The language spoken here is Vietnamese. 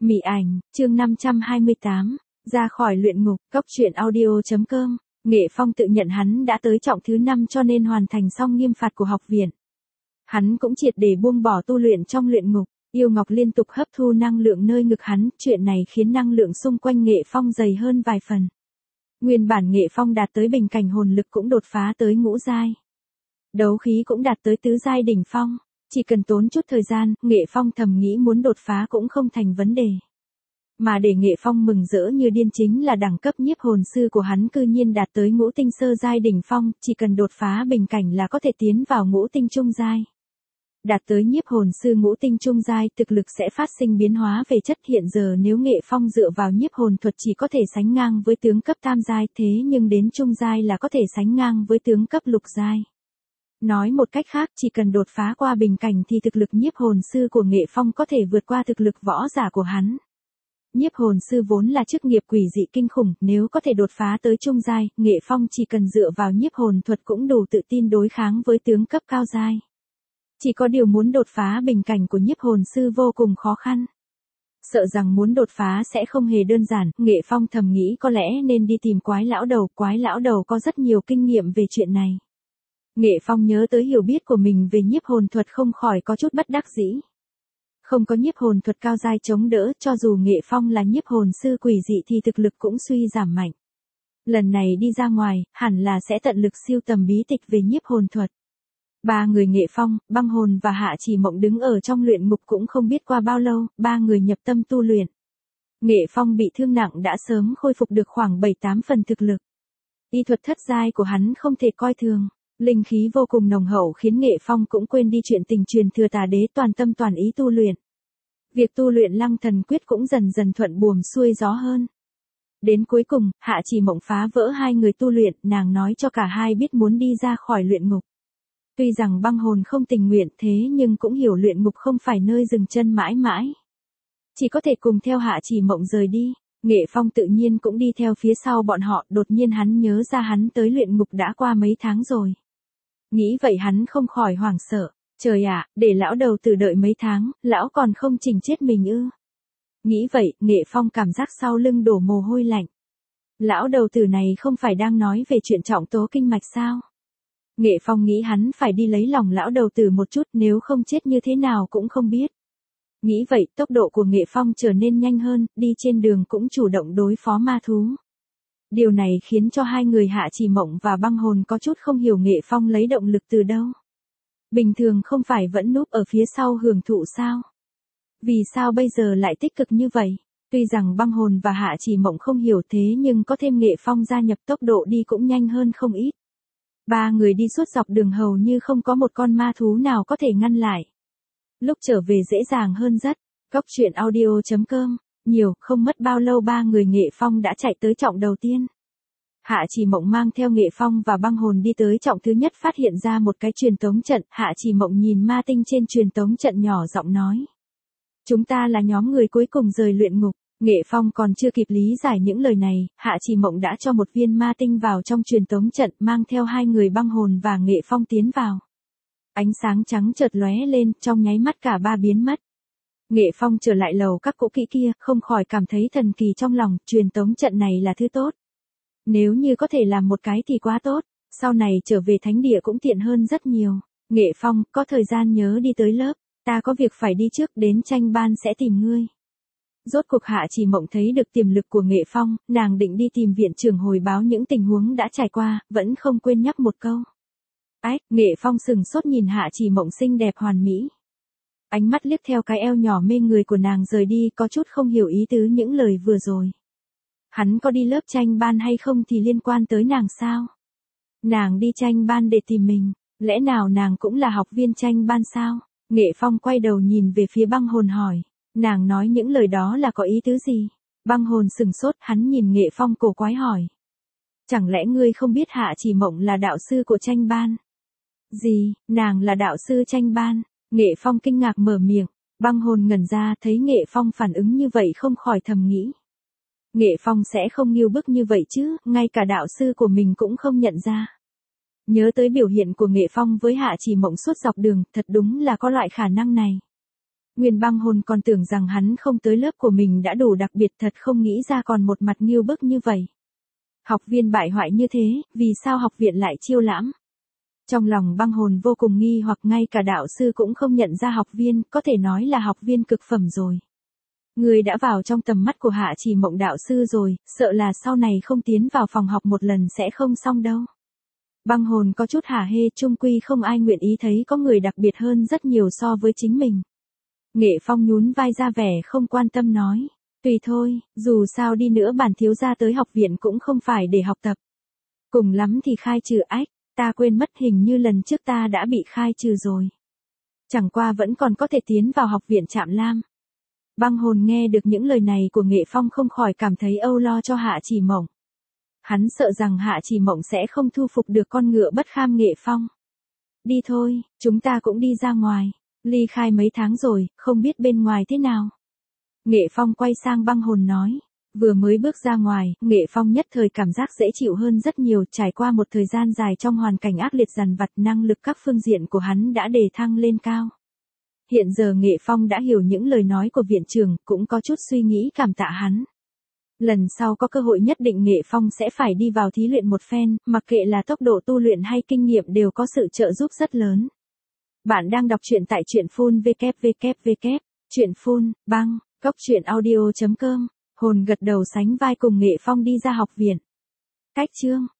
Mị ảnh, chương 528, ra khỏi luyện ngục, cốc truyện audio.com, Nghệ Phong tự nhận hắn đã tới trọng thứ 5 cho nên hoàn thành xong nghiêm phạt của học viện. Hắn cũng triệt để buông bỏ tu luyện trong luyện ngục, yêu ngọc liên tục hấp thu năng lượng nơi ngực hắn, chuyện này khiến năng lượng xung quanh Nghệ Phong dày hơn vài phần. Nguyên bản Nghệ Phong đạt tới bình cảnh hồn lực cũng đột phá tới ngũ giai. Đấu khí cũng đạt tới tứ giai đỉnh phong. Chỉ cần tốn chút thời gian, Nghệ Phong thầm nghĩ muốn đột phá cũng không thành vấn đề. Mà để Nghệ Phong mừng rỡ như điên chính là đẳng cấp nhiếp hồn sư của hắn cư nhiên đạt tới ngũ tinh sơ giai đỉnh phong, chỉ cần đột phá bình cảnh là có thể tiến vào ngũ tinh trung giai. Đạt tới nhiếp hồn sư ngũ tinh trung giai, thực lực sẽ phát sinh biến hóa về chất. Hiện giờ nếu Nghệ Phong dựa vào nhiếp hồn thuật chỉ có thể sánh ngang với tướng cấp tam giai, thế nhưng đến trung giai là có thể sánh ngang với tướng cấp lục giai. Nói một cách khác, chỉ cần đột phá qua bình cảnh thì thực lực nhiếp hồn sư của Nghệ Phong có thể vượt qua thực lực võ giả của hắn. Nhiếp hồn sư vốn là chức nghiệp quỷ dị kinh khủng, nếu có thể đột phá tới trung giai, Nghệ Phong chỉ cần dựa vào nhiếp hồn thuật cũng đủ tự tin đối kháng với tướng cấp cao giai. Chỉ có điều muốn đột phá bình cảnh của nhiếp hồn sư vô cùng khó khăn. Sợ rằng muốn đột phá sẽ không hề đơn giản, Nghệ Phong thầm nghĩ có lẽ nên đi tìm quái lão đầu có rất nhiều kinh nghiệm về chuyện này. Nghệ Phong nhớ tới hiểu biết của mình về nhiếp hồn thuật không khỏi có chút bất đắc dĩ. Không có nhiếp hồn thuật cao giai chống đỡ, cho dù Nghệ Phong là nhiếp hồn sư quỷ dị thì thực lực cũng suy giảm mạnh. Lần này đi ra ngoài, hẳn là sẽ tận lực siêu tầm bí tịch về nhiếp hồn thuật. Ba người Nghệ Phong, Băng Hồn và Hạ Chỉ Mộng đứng ở trong luyện ngục cũng không biết qua bao lâu, ba người nhập tâm tu luyện. Nghệ Phong bị thương nặng đã sớm khôi phục được khoảng 7-8 phần thực lực. Y thuật thất giai của hắn không thể coi thường. Linh khí vô cùng nồng hậu khiến Nghệ Phong cũng quên đi chuyện tình truyền thừa tà đế, toàn tâm toàn ý tu luyện. Việc tu luyện Lăng Thần Quyết cũng dần dần thuận buồm xuôi gió hơn. Đến cuối cùng, Hạ Chỉ Mộng phá vỡ hai người tu luyện, nàng nói cho cả hai biết muốn đi ra khỏi luyện ngục. Tuy rằng Băng Hồn không tình nguyện thế nhưng cũng hiểu luyện ngục không phải nơi dừng chân mãi mãi. Chỉ có thể cùng theo Hạ Chỉ Mộng rời đi. Nghệ Phong tự nhiên cũng đi theo phía sau bọn họ, đột nhiên hắn nhớ ra hắn tới luyện ngục đã qua mấy tháng rồi. Nghĩ vậy hắn không khỏi hoảng sợ, trời ạ, để lão đầu tử đợi mấy tháng, lão còn không chỉnh chết mình ư. Nghĩ vậy, Nghệ Phong cảm giác sau lưng đổ mồ hôi lạnh. Lão đầu tử này không phải đang nói về chuyện trọng tố kinh mạch sao? Nghệ Phong nghĩ hắn phải đi lấy lòng lão đầu tử một chút, nếu không chết như thế nào cũng không biết. Nghĩ vậy, tốc độ của Nghệ Phong trở nên nhanh hơn, đi trên đường cũng chủ động đối phó ma thú. Điều này khiến cho hai người Hạ Chỉ Mộng và Băng Hồn có chút không hiểu Nghệ Phong lấy động lực từ đâu. Bình thường không phải vẫn núp ở phía sau hưởng thụ sao? Vì sao bây giờ lại tích cực như vậy? Tuy rằng Băng Hồn và Hạ Chỉ Mộng không hiểu thế nhưng có thêm Nghệ Phong gia nhập tốc độ đi cũng nhanh hơn không ít. Ba người đi suốt dọc đường hầu như không có một con ma thú nào có thể ngăn lại. Lúc trở về dễ dàng hơn rất. Cốc truyện audio.com, không mất bao lâu ba người Nghệ Phong đã chạy tới trọng đầu tiên. Hạ Chỉ Mộng mang theo Nghệ Phong và Băng Hồn đi tới trọng thứ nhất, phát hiện ra một cái truyền tống trận. Hạ Chỉ Mộng nhìn ma tinh trên truyền tống trận nhỏ giọng nói. Chúng ta là nhóm người cuối cùng rời luyện ngục. Nghệ Phong còn chưa kịp lý giải những lời này, Hạ Chỉ Mộng đã cho một viên ma tinh vào trong truyền tống trận, mang theo hai người Băng Hồn và Nghệ Phong tiến vào. Ánh sáng trắng chợt lóe lên, trong nháy mắt cả ba biến mất. Nghệ Phong trở lại lầu các cỗ kỹ kia, không khỏi cảm thấy thần kỳ trong lòng, truyền tống trận này là thứ tốt. Nếu như có thể làm một cái thì quá tốt, sau này trở về thánh địa cũng tiện hơn rất nhiều. Nghệ Phong, có thời gian nhớ đi tới lớp, ta có việc phải đi trước, đến tranh ban sẽ tìm ngươi. Rốt cuộc Hạ Chỉ Mộng thấy được tiềm lực của Nghệ Phong, nàng định đi tìm viện trưởng hồi báo những tình huống đã trải qua, vẫn không quên nhắc một câu. Ách, Nghệ Phong sừng sốt nhìn Hạ Chỉ Mộng xinh đẹp hoàn mỹ. Ánh mắt liếc theo cái eo nhỏ mê người của nàng rời đi, có chút không hiểu ý tứ những lời vừa rồi. Hắn có đi lớp tranh ban hay không thì liên quan tới nàng sao? Nàng đi tranh ban để tìm mình, lẽ nào nàng cũng là học viên tranh ban sao? Nghệ Phong quay đầu nhìn về phía Băng Hồn hỏi, nàng nói những lời đó là có ý tứ gì? Băng Hồn sừng sốt, hắn nhìn Nghệ Phong cổ quái hỏi. Chẳng lẽ ngươi không biết Hạ Chỉ Mộng là đạo sư của tranh ban? Gì, nàng là đạo sư tranh ban? Nghệ Phong kinh ngạc mở miệng, Băng Hồn ngẩn ra thấy Nghệ Phong phản ứng như vậy không khỏi thầm nghĩ. Nghệ Phong sẽ không nghêu bức như vậy chứ, ngay cả đạo sư của mình cũng không nhận ra. Nhớ tới biểu hiện của Nghệ Phong với Hạ Chỉ Mộng suốt dọc đường, thật đúng là có loại khả năng này. Nguyên Băng Hồn còn tưởng rằng hắn không tới lớp của mình đã đủ đặc biệt, thật không nghĩ ra còn một mặt nghiêu bức như vậy. Học viên bại hoại như thế, vì sao học viện lại chiêu lãm? Trong lòng Băng Hồn vô cùng nghi hoặc, ngay cả đạo sư cũng không nhận ra học viên, có thể nói là học viên cực phẩm rồi. Người đã vào trong tầm mắt của Hạ Chỉ Mộng đạo sư rồi, sợ là sau này không tiến vào phòng học một lần sẽ không xong đâu. Băng Hồn có chút hả hê, chung quy không ai nguyện ý thấy có người đặc biệt hơn rất nhiều so với chính mình. Nghệ Phong nhún vai ra vẻ không quan tâm nói, tùy thôi, dù sao đi nữa bản thiếu gia tới học viện cũng không phải để học tập. Cùng lắm thì khai trừ. Ách, ta quên mất, hình như lần trước ta đã bị khai trừ rồi. Chẳng qua vẫn còn có thể tiến vào học viện Trạm Lam. Băng Hồn nghe được những lời này của Nghệ Phong không khỏi cảm thấy âu lo cho Hạ Chỉ Mộng. Hắn sợ rằng Hạ Chỉ Mộng sẽ không thu phục được con ngựa bất kham Nghệ Phong. Đi thôi, chúng ta cũng đi ra ngoài. Ly khai mấy tháng rồi, không biết bên ngoài thế nào. Nghệ Phong quay sang Băng Hồn nói. Vừa mới bước ra ngoài, Nghệ Phong nhất thời cảm giác dễ chịu hơn rất nhiều, trải qua một thời gian dài trong hoàn cảnh ác liệt dằn vặt, năng lực các phương diện của hắn đã đề thăng lên cao. Hiện giờ Nghệ Phong đã hiểu những lời nói của viện trưởng, cũng có chút suy nghĩ cảm tạ hắn. Lần sau có cơ hội nhất định Nghệ Phong sẽ phải đi vào thí luyện một phen, mặc kệ là tốc độ tu luyện hay kinh nghiệm đều có sự trợ giúp rất lớn. Bạn đang đọc truyện tại truyện Full www. Truyện Full, băng, góc.audio.com. Hồn gật đầu sánh vai cùng Nghệ Phong đi ra học viện. Cách chương